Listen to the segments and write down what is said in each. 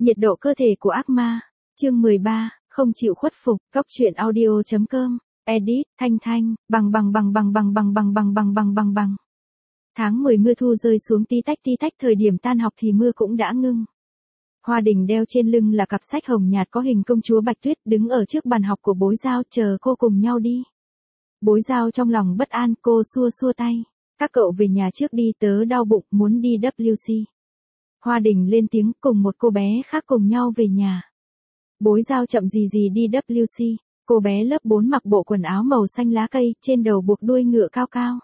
Nhiệt độ cơ thể của ác ma. Chương 13, không chịu khuất phục. Cốc truyện audio.com. Edit, Thanh Thanh, bằng. Tháng 10 mưa thu rơi xuống tí tách, thời điểm tan học thì mưa cũng đã ngưng. Hoa Đình đeo trên lưng là cặp sách hồng nhạt có hình công chúa Bạch Tuyết, đứng ở trước bàn học của Bối Giao chờ cô cùng nhau đi. Bối Giao trong lòng bất an, cô xua tay. Các cậu về nhà trước đi, tớ đau bụng muốn đi WC. Hoa Đình lên tiếng, cùng một cô bé khác cùng nhau về nhà. Bối Giao chậm gì đi WC. Cô bé lớp 4 mặc bộ quần áo màu xanh lá cây, trên đầu buộc đuôi ngựa cao cao.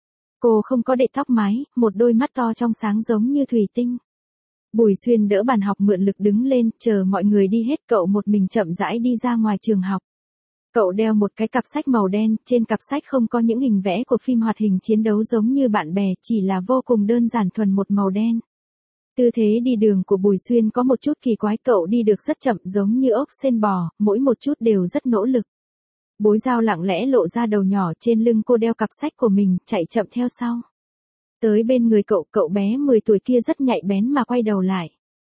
Cô không có để tóc mái, một đôi mắt to trong sáng giống như thủy tinh. Bùi Xuyên đỡ bàn học mượn lực đứng lên, chờ mọi người đi hết, cậu một mình chậm rãi đi ra ngoài trường học. Cậu đeo một cái cặp sách màu đen, trên cặp sách không có những hình vẽ của phim hoạt hình chiến đấu giống như bạn bè, chỉ là vô cùng đơn giản thuần một màu đen. Tư thế đi đường của Bùi Xuyên có một chút kỳ quái, cậu đi được rất chậm giống như ốc sên bò, mỗi một chút đều rất nỗ lực. Bối Giao lặng lẽ lộ ra đầu nhỏ, trên lưng cô đeo cặp sách của mình, chạy chậm theo sau. Tới bên người cậu bé 10 tuổi kia rất nhạy bén mà quay đầu lại.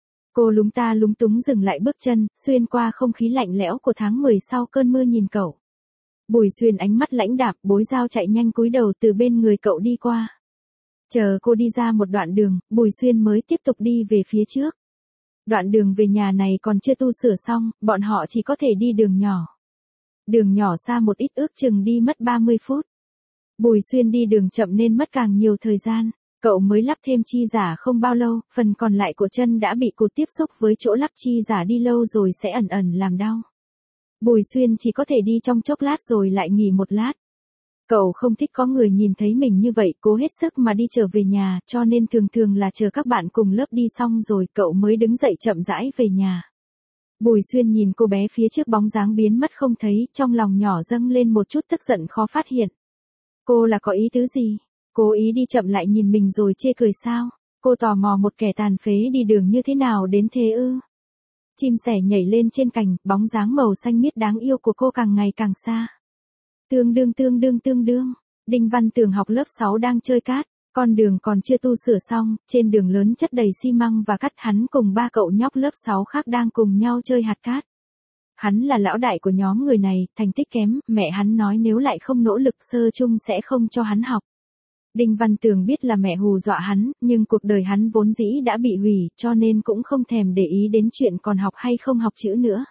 Cô lúng ta lúng túng dừng lại bước chân, xuyên qua không khí lạnh lẽo của tháng 10 sau cơn mưa nhìn cậu. Bùi Xuyên ánh mắt lãnh đạm, Bối Giao chạy nhanh cúi đầu từ bên người cậu đi qua. Chờ cô đi ra một đoạn đường, Bùi Xuyên mới tiếp tục đi về phía trước. Đoạn đường về nhà này còn chưa tu sửa xong, bọn họ chỉ có thể đi đường nhỏ. Đường nhỏ xa một ít, ước chừng đi mất 30 phút. Bùi Xuyên đi đường chậm nên mất càng nhiều thời gian. Cậu mới lắp thêm chi giả không bao lâu, phần còn lại của chân đã bị cụt tiếp xúc với chỗ lắp chi giả, đi lâu rồi sẽ ẩn làm đau. Bùi Xuyên chỉ có thể đi trong chốc lát rồi lại nghỉ một lát. Cậu không thích có người nhìn thấy mình như vậy, cố hết sức mà đi trở về nhà, cho nên thường là chờ các bạn cùng lớp đi xong rồi cậu mới đứng dậy chậm rãi về nhà. Bùi Xuyên nhìn cô bé phía trước bóng dáng biến mất không thấy, trong lòng nhỏ dâng lên một chút tức giận khó phát hiện. Cô là có ý tứ gì? Cố ý đi chậm lại nhìn mình rồi chê cười sao? Cô tò mò một kẻ tàn phế đi đường như thế nào đến thế ư? Chim sẻ nhảy lên trên cành, bóng dáng màu xanh miết đáng yêu của cô càng ngày càng xa. Tương đương. Đinh Văn Tường học lớp 6 đang chơi cát, con đường còn chưa tu sửa xong, trên đường lớn chất đầy xi măng và cát, hắn cùng 3 cậu nhóc lớp 6 khác đang cùng nhau chơi hạt cát. Hắn là lão đại của nhóm người này, thành tích kém, mẹ hắn nói nếu lại không nỗ lực sơ chung sẽ không cho hắn học. Đinh Văn Tường biết là mẹ hù dọa hắn, nhưng cuộc đời hắn vốn dĩ đã bị hủy, cho nên cũng không thèm để ý đến chuyện còn học hay không học chữ nữa.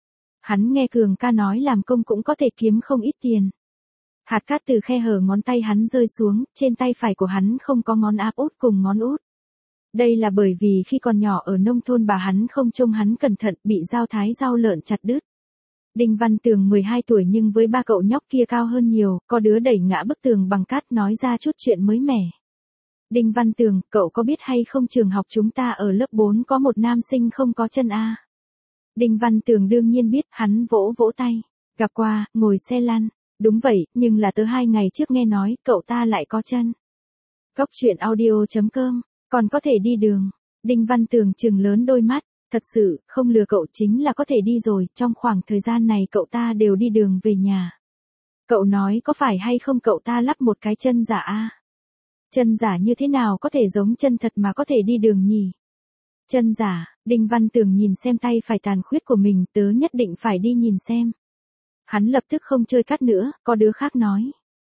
Hắn nghe Cường ca nói làm công cũng có thể kiếm không ít tiền. Hạt cát từ khe hở ngón tay hắn rơi xuống, trên tay phải của hắn không có ngón áp út cùng ngón út. Đây là bởi vì khi còn nhỏ ở nông thôn bà hắn không trông hắn cẩn thận, bị dao thái rau lợn chặt đứt. Đinh Văn Tường 12 tuổi nhưng với 3 cậu nhóc kia cao hơn nhiều, có đứa đẩy ngã bức tường bằng cát nói ra chút chuyện mới mẻ. Đinh Văn Tường, cậu có biết hay không trường học chúng ta ở lớp 4 có một nam sinh không có chân a? Đinh Văn Tường đương nhiên biết, hắn vỗ tay. Gặp qua, ngồi xe lăn. Đúng vậy, nhưng là từ 2 ngày trước nghe nói, cậu ta lại có chân. Cốc truyện audio.com, còn có thể đi đường. Đinh Văn Tường trừng lớn đôi mắt. Thật sự, không lừa cậu, chính là có thể đi rồi, trong khoảng thời gian này cậu ta đều đi đường về nhà. Cậu nói có phải hay không cậu ta lắp một cái chân giả a? Chân giả như thế nào có thể giống chân thật mà có thể đi đường nhỉ? Chân giả, Đinh Văn Tường nhìn xem tay phải tàn khuyết của mình, tớ nhất định phải đi nhìn xem. Hắn lập tức không chơi cát nữa, có đứa khác nói.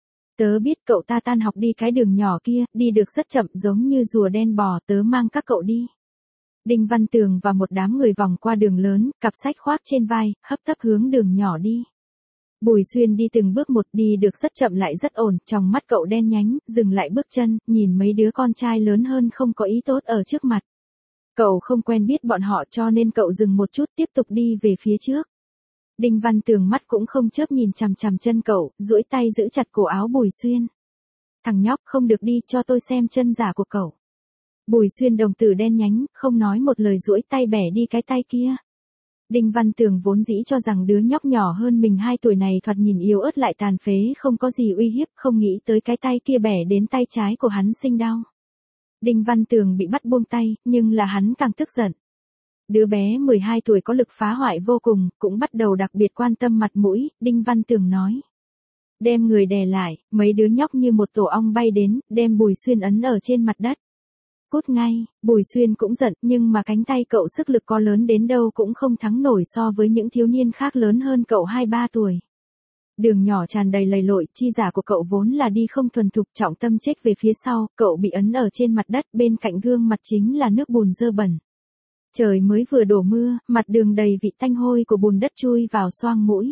Tớ biết cậu ta tan học đi cái đường nhỏ kia, đi được rất chậm giống như rùa đen bò, tớ mang các cậu đi. Đinh Văn Tường và một đám người vòng qua đường lớn, cặp sách khoác trên vai, hấp tấp hướng đường nhỏ đi. Bùi Xuyên đi từng bước một, đi được rất chậm lại rất ổn, trong mắt cậu đen nhánh, dừng lại bước chân, nhìn mấy đứa con trai lớn hơn không có ý tốt ở trước mặt. Cậu không quen biết bọn họ cho nên cậu dừng một chút tiếp tục đi về phía trước. Đinh Văn Tường mắt cũng không chớp nhìn chằm chân cậu, duỗi tay giữ chặt cổ áo Bùi Xuyên. Thằng nhóc, không được đi, cho tôi xem chân giả của cậu. Bùi Xuyên đồng tử đen nhánh, không nói một lời duỗi tay bẻ đi cái tay kia. Đinh Văn Tường vốn dĩ cho rằng đứa nhóc nhỏ hơn mình 2 tuổi này thoạt nhìn yếu ớt lại tàn phế, không có gì uy hiếp, không nghĩ tới cái tay kia bẻ đến tay trái của hắn sinh đau. Đinh Văn Tường bị bắt buông tay, nhưng là hắn càng tức giận. Đứa bé 12 tuổi có lực phá hoại vô cùng, cũng bắt đầu đặc biệt quan tâm mặt mũi, Đinh Văn Tường nói. Đem người đè lại, mấy đứa nhóc như một tổ ong bay đến, đem Bùi Xuyên ấn ở trên mặt đất. cút ngay, Bùi Xuyên cũng giận, nhưng mà cánh tay cậu sức lực có lớn đến đâu cũng không thắng nổi so với những thiếu niên khác lớn hơn cậu 2-3 tuổi. Đường nhỏ tràn đầy lầy lội, chi giả của cậu vốn là đi không thuần thục, trọng tâm chết về phía sau, cậu bị ấn ở trên mặt đất, bên cạnh gương mặt chính là nước bùn dơ bẩn. Trời mới vừa đổ mưa, mặt đường đầy vị tanh hôi của bùn đất chui vào xoang mũi.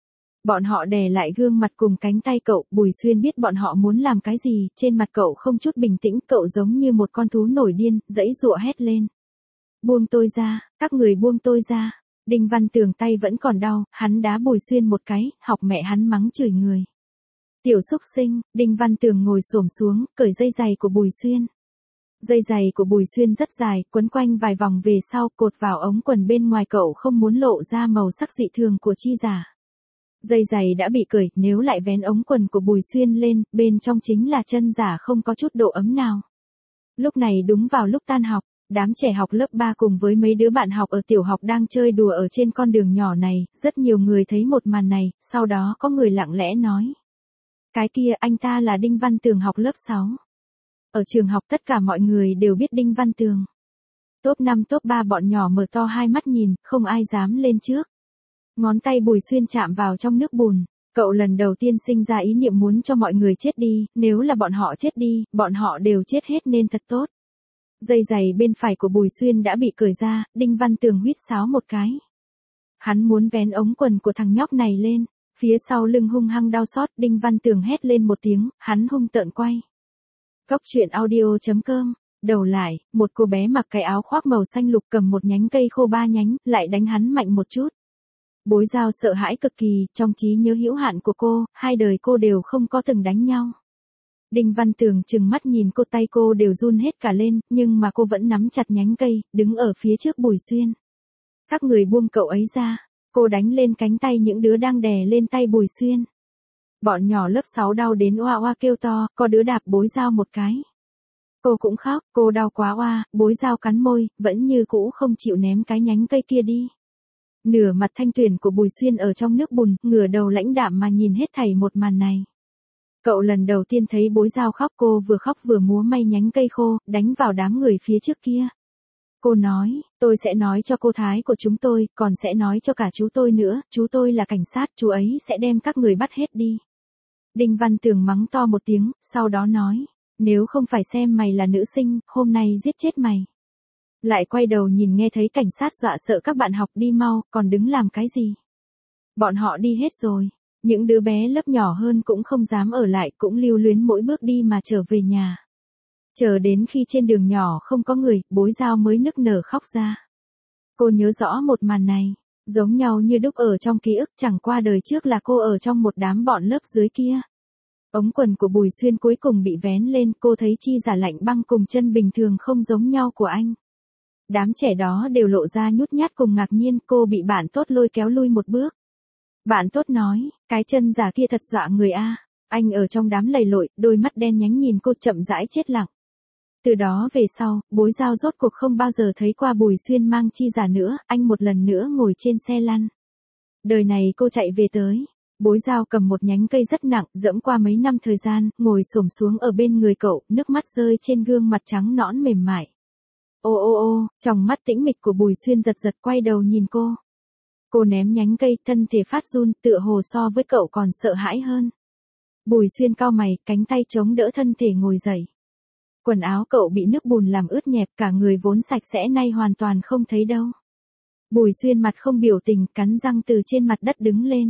Bọn họ đè lại gương mặt cùng cánh tay cậu, Bùi Xuyên biết bọn họ muốn làm cái gì, trên mặt cậu không chút bình tĩnh, cậu giống như một con thú nổi điên, giãy giụa hét lên. Buông tôi ra, các người buông tôi ra. Đinh Văn Tường tay vẫn còn đau, hắn đá Bùi Xuyên một cái, học mẹ hắn mắng chửi người. Tiểu xúc sinh, Đinh Văn Tường ngồi xổm xuống, cởi dây giày của Bùi Xuyên. Dây giày của Bùi Xuyên rất dài, quấn quanh vài vòng về sau, cột vào ống quần bên ngoài, cậu không muốn lộ ra màu sắc dị thường của chi giả. Dây giày đã bị cởi, nếu lại vén ống quần của Bùi Xuyên lên, bên trong chính là chân giả không có chút độ ấm nào. Lúc này đúng vào lúc tan học, đám trẻ học lớp 3 cùng với mấy đứa bạn học ở tiểu học đang chơi đùa ở trên con đường nhỏ này, rất nhiều người thấy một màn này, sau đó có người lặng lẽ nói. Cái kia, anh ta là Đinh Văn Tường học lớp 6. Ở trường học tất cả mọi người đều biết Đinh Văn Tường. Top 5 top 3 bọn nhỏ mở to hai mắt nhìn, không ai dám lên trước. Ngón tay Bùi Xuyên chạm vào trong nước bùn. Cậu lần đầu tiên sinh ra ý niệm muốn cho mọi người chết đi, nếu là bọn họ chết đi, bọn họ đều chết hết nên thật tốt. Dây giày bên phải của Bùi Xuyên đã bị cởi ra, Đinh Văn Tường huýt sáo một cái. Hắn muốn vén ống quần của thằng nhóc này lên, phía sau lưng hung hăng đau xót, Đinh Văn Tường hét lên một tiếng, hắn hung tợn quay. Góc truyện audio.com. Đầu lại, một cô bé mặc cái áo khoác màu xanh lục cầm một nhánh cây khô 3 nhánh, lại đánh hắn mạnh một chút. Bối Giao sợ hãi cực kỳ, trong trí nhớ hữu hạn của cô, hai đời cô đều không có từng đánh nhau. Đinh Văn Tường trừng mắt nhìn cô, tay cô đều run hết cả lên, nhưng mà cô vẫn nắm chặt nhánh cây, đứng ở phía trước Bùi Xuyên. Các người buông cậu ấy ra, cô đánh lên cánh tay những đứa đang đè lên tay Bùi Xuyên. Bọn nhỏ lớp 6 đau đến oa oa kêu to, có đứa đạp Bối Giao một cái. Cô cũng khóc, cô đau quá oa, Bối Giao cắn môi, vẫn như cũ không chịu ném cái nhánh cây kia đi. Nửa mặt thanh tuyền của Bùi Xuyên ở trong nước bùn, ngửa đầu lãnh đạm mà nhìn hết thảy một màn này. Cậu lần đầu tiên thấy Bối Giao khóc, cô vừa khóc vừa múa may nhánh cây khô, đánh vào đám người phía trước kia. Cô nói, tôi sẽ nói cho cô Thái của chúng tôi, còn sẽ nói cho cả chú tôi nữa, chú tôi là cảnh sát, chú ấy sẽ đem các người bắt hết đi. Đinh Văn Tường mắng to một tiếng, sau đó nói, nếu không phải xem mày là nữ sinh, hôm nay giết chết mày. Lại quay đầu nhìn nghe thấy cảnh sát dọa sợ các bạn học, đi mau, còn đứng làm cái gì? Bọn họ đi hết rồi. Những đứa bé lớp nhỏ hơn cũng không dám ở lại, cũng lưu luyến mỗi bước đi mà trở về nhà. Chờ đến khi trên đường nhỏ không có người, Bối Giao mới nức nở khóc ra. Cô nhớ rõ một màn này, giống nhau như đúc ở trong ký ức, chẳng qua đời trước là cô ở trong một đám bọn lớp dưới kia. Ống quần của Bùi Xuyên cuối cùng bị vén lên, cô thấy chi giả lạnh băng cùng chân bình thường không giống nhau của anh. Đám trẻ đó đều lộ ra nhút nhát cùng ngạc nhiên, cô bị bạn tốt lôi kéo lui một bước. Bạn tốt nói, cái chân giả kia thật dọa người a. Anh ở trong đám lầy lội, đôi mắt đen nhánh nhìn cô chậm rãi chết lặng. Từ đó về sau, Bối Giao rốt cuộc không bao giờ thấy qua Bùi Xuyên mang chi giả nữa, anh một lần nữa ngồi trên xe lăn. Đời này cô chạy về tới. Bối Giao cầm một nhánh cây rất nặng, dẫm qua mấy năm thời gian, ngồi xổm xuống ở bên người cậu, nước mắt rơi trên gương mặt trắng nõn mềm mại. Ô ô ô, tròng mắt tĩnh mịch của Bùi Xuyên giật giật quay đầu nhìn cô. Cô ném nhánh cây, thân thể phát run, tựa hồ so với cậu còn sợ hãi hơn. Bùi Xuyên cau mày, cánh tay chống đỡ thân thể ngồi dậy. Quần áo cậu bị nước bùn làm ướt nhẹp, cả người vốn sạch sẽ nay hoàn toàn không thấy đâu. Bùi Xuyên mặt không biểu tình, cắn răng từ trên mặt đất đứng lên.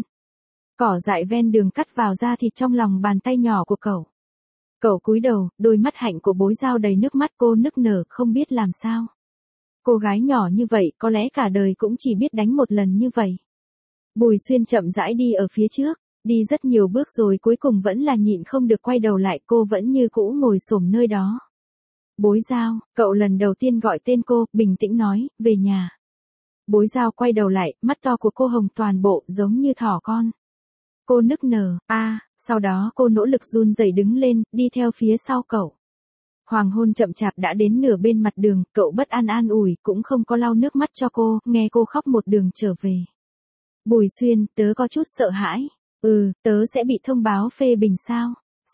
Cỏ dại ven đường cắt vào da thịt trong lòng bàn tay nhỏ của cậu. Cậu cúi đầu, đôi mắt hạnh của Bối Giao đầy nước mắt, cô nức nở không biết làm sao. Cô gái nhỏ như vậy, có lẽ cả đời cũng chỉ biết đánh một lần như vậy. Bùi Xuyên chậm rãi đi ở phía trước, đi rất nhiều bước rồi cuối cùng vẫn là nhịn không được quay đầu lại, cô vẫn như cũ ngồi xổm nơi đó. Bối Giao, cậu lần đầu tiên gọi tên cô, bình tĩnh nói, về nhà. Bối Giao quay đầu lại, mắt to của cô hồng toàn bộ, giống như thỏ con. Cô nức nở, sau đó cô nỗ lực run rẩy đứng lên, đi theo phía sau cậu. Hoàng hôn chậm chạp đã đến nửa bên mặt đường, cậu bất an an ủi, cũng không có lau nước mắt cho cô, nghe cô khóc một đường trở về. Bùi Xuyên, tớ có chút sợ hãi. Tớ sẽ bị thông báo phê bình sao?